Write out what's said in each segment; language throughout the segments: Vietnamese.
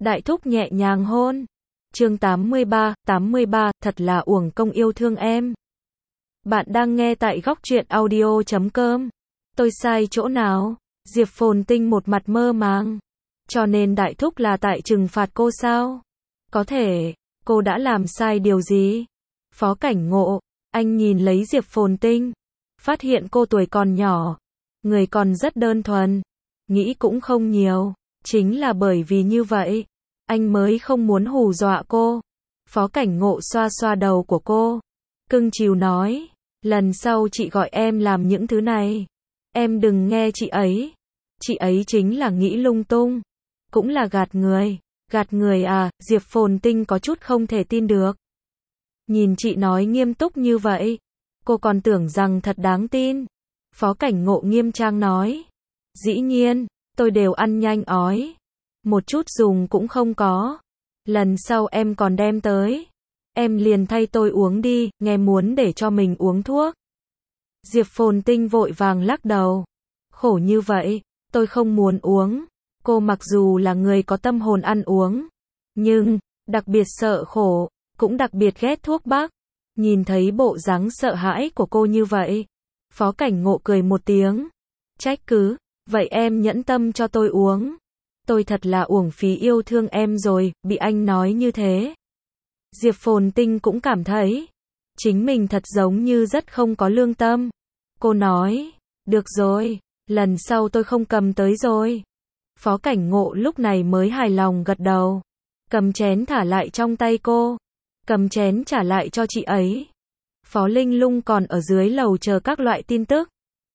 Đại thúc nhẹ nhàng hôn. Chương 83, thật là uổng công yêu thương em. Bạn đang nghe tại góc truyện audio.com. Tôi sai chỗ nào? Diệp Phồn Tinh một mặt mơ màng. Cho nên đại thúc là tại trừng phạt cô sao? Có thể, cô đã làm sai điều gì? Phó Cảnh Ngộ, anh nhìn lấy Diệp Phồn Tinh, phát hiện cô tuổi còn nhỏ, người còn rất đơn thuần, nghĩ cũng không nhiều, chính là bởi vì như vậy, anh mới không muốn hù dọa cô. Phó Cảnh Ngộ xoa xoa đầu của cô, cưng chiều nói, lần sau chị gọi em làm những thứ này, em đừng nghe chị ấy chính là nghĩ lung tung, cũng là gạt người à? Diệp Phồn Tinh có chút không thể tin được. Nhìn chị nói nghiêm túc như vậy, cô còn tưởng rằng thật đáng tin. Phó Cảnh Ngộ nghiêm trang nói, dĩ nhiên, tôi đều ăn nhanh ói, một chút dùng cũng không có, lần sau em còn đem tới, em liền thay tôi uống đi, nghe muốn để cho mình uống thuốc. Diệp Phồn Tinh vội vàng lắc đầu, khổ như vậy, tôi không muốn uống. Cô mặc dù là người có tâm hồn ăn uống, nhưng đặc biệt sợ khổ, cũng đặc biệt ghét thuốc bắc. Nhìn thấy bộ dáng sợ hãi của cô như vậy, Phó Cảnh Ngộ cười một tiếng, trách cứ, vậy em nhẫn tâm cho tôi uống. Tôi thật là uổng phí yêu thương em rồi, bị anh nói như thế. Diệp Phồn Tinh cũng cảm thấy, chính mình thật giống như rất không có lương tâm. Cô nói, được rồi, lần sau tôi không cầm tới rồi. Phó Cảnh Ngộ lúc này mới hài lòng gật đầu, cầm chén thả lại trong tay cô, cầm chén trả lại cho chị ấy. Phó Linh Lung còn ở dưới lầu chờ các loại tin tức.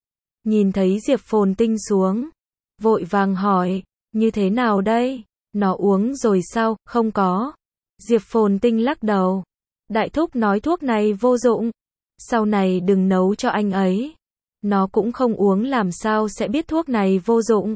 Nhìn thấy Diệp Phồn Tinh xuống, vội vàng hỏi, như thế nào đây? Nó uống rồi sao? Không có. Diệp Phồn Tinh lắc đầu. Đại thúc nói thuốc này vô dụng, sau này đừng nấu cho anh ấy. Nó cũng không uống làm sao sẽ biết thuốc này vô dụng.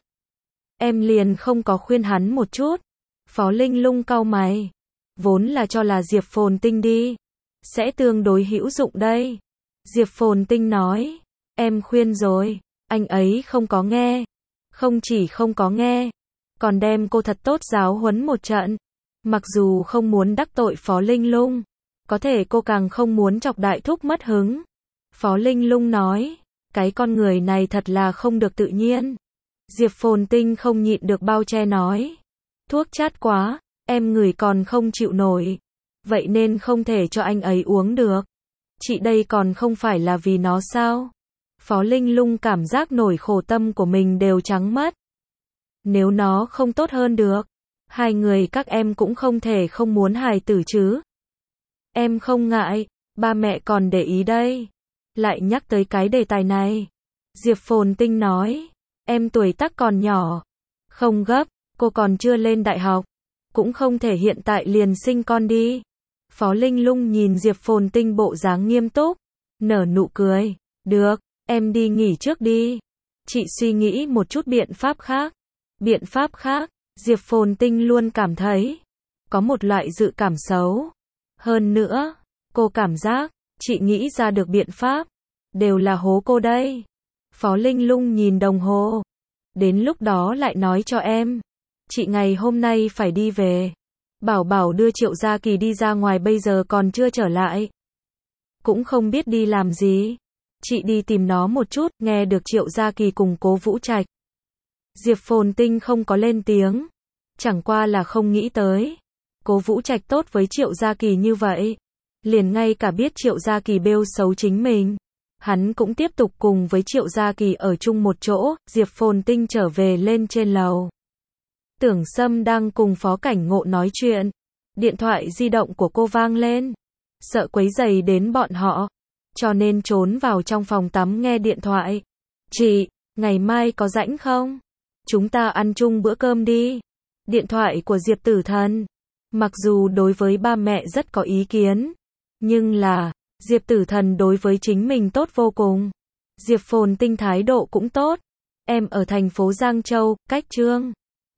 Em liền không có khuyên hắn một chút. Phó Linh Lung cau mày, vốn là cho là Diệp Phồn Tinh đi, sẽ tương đối hữu dụng đây. Diệp Phồn Tinh nói, em khuyên rồi, anh ấy không có nghe. Không chỉ không có nghe, còn đem cô thật tốt giáo huấn một trận. Mặc dù không muốn đắc tội Phó Linh Lung, có thể cô càng không muốn chọc đại thúc mất hứng. Phó Linh Lung nói, cái con người này thật là không được tự nhiên. Diệp Phồn Tinh không nhịn được bao che nói, thuốc chát quá, em ngửi còn không chịu nổi, vậy nên không thể cho anh ấy uống được. Chị đây còn không phải là vì nó sao? Phó Linh Lung cảm giác nổi khổ tâm của mình đều trắng mất. Nếu nó không tốt hơn được, hai người các em cũng không thể không muốn hài tử chứ. Em không ngại, ba mẹ còn để ý đây. Lại nhắc tới cái đề tài này. Diệp Phồn Tinh nói, em tuổi tác còn nhỏ, không gấp, cô còn chưa lên đại học, cũng không thể hiện tại liền sinh con đi. Phó Linh Lung nhìn Diệp Phồn Tinh bộ dáng nghiêm túc, nở nụ cười, được, em đi nghỉ trước đi. Chị suy nghĩ một chút biện pháp khác. Biện pháp khác, Diệp Phồn Tinh luôn cảm thấy, có một loại dự cảm xấu. Hơn nữa, cô cảm giác, chị nghĩ ra được biện pháp, đều là hố cô đây. Phó Linh Lung nhìn đồng hồ, đến lúc đó lại nói cho em. Chị ngày hôm nay phải đi về. Bảo đưa Triệu Gia Kỳ đi ra ngoài bây giờ còn chưa trở lại. Cũng không biết đi làm gì. Chị đi tìm nó một chút, nghe được Triệu Gia Kỳ cùng Cố Vũ Trạch. Diệp Phồn Tinh không có lên tiếng, chẳng qua là không nghĩ tới. Cố Vũ Trạch tốt với Triệu Gia Kỳ như vậy, liền ngay cả biết Triệu Gia Kỳ bêu xấu chính mình, hắn cũng tiếp tục cùng với Triệu Gia Kỳ ở chung một chỗ. Diệp Phồn Tinh trở về lên trên lầu. Tưởng Sâm đang cùng Phó Cảnh Ngộ nói chuyện, điện thoại di động của cô vang lên, sợ quấy rầy đến bọn họ, cho nên trốn vào trong phòng tắm nghe điện thoại. Chị, ngày mai có rảnh không? Chúng ta ăn chung bữa cơm đi. Điện thoại của Diệp Tử Thần. Mặc dù đối với ba mẹ rất có ý kiến, nhưng là, Diệp Tử Thần đối với chính mình tốt vô cùng. Diệp Phồn Tinh thái độ cũng tốt. Em ở thành phố Giang Châu, cách Trương